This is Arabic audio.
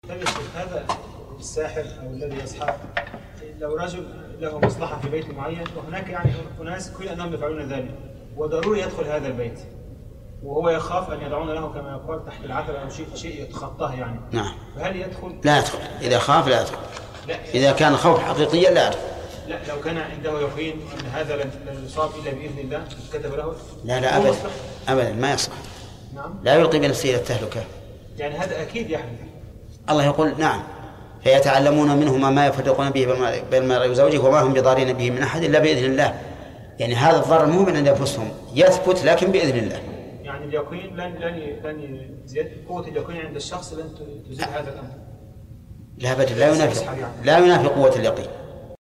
طيب هذا الساحر أو الذي يسحر لو رجل له مصلحة في بيت معين وهناك يعني أناس كل أنهم يفعلون ذلك وضروري يدخل هذا البيت وهو يخاف أن يضعون له كما يقال تحت العتبة أو شيء يتخطاه يعني. نعم. فهل يدخل؟ لا يدخل. إذا خاف لا يدخل. لا. إذا كان خوف حقيقيا لا يدخل. لا لو كان عنده يقين أن هذا لن يصاب إلا بإذن الله كتب له. لا أبدا أبدا ما يصح. نعم. لا يلقي بنفسه إلى التهلكة. يعني هذا أكيد يحدث. الله يقول نعم فيتعلمون منهما ما يفرقون به بين المرء وزوجه وما هم بضارين به من أحد إلا بإذن الله. يعني هذا الضرر مو من عند أنفسهم يثبت لكن بإذن الله. يعني اليقين لن زيادة قوة اليقين عند الشخص لن تزيد هذا الأمر. لا أبدا لا ينافي قوة اليقين.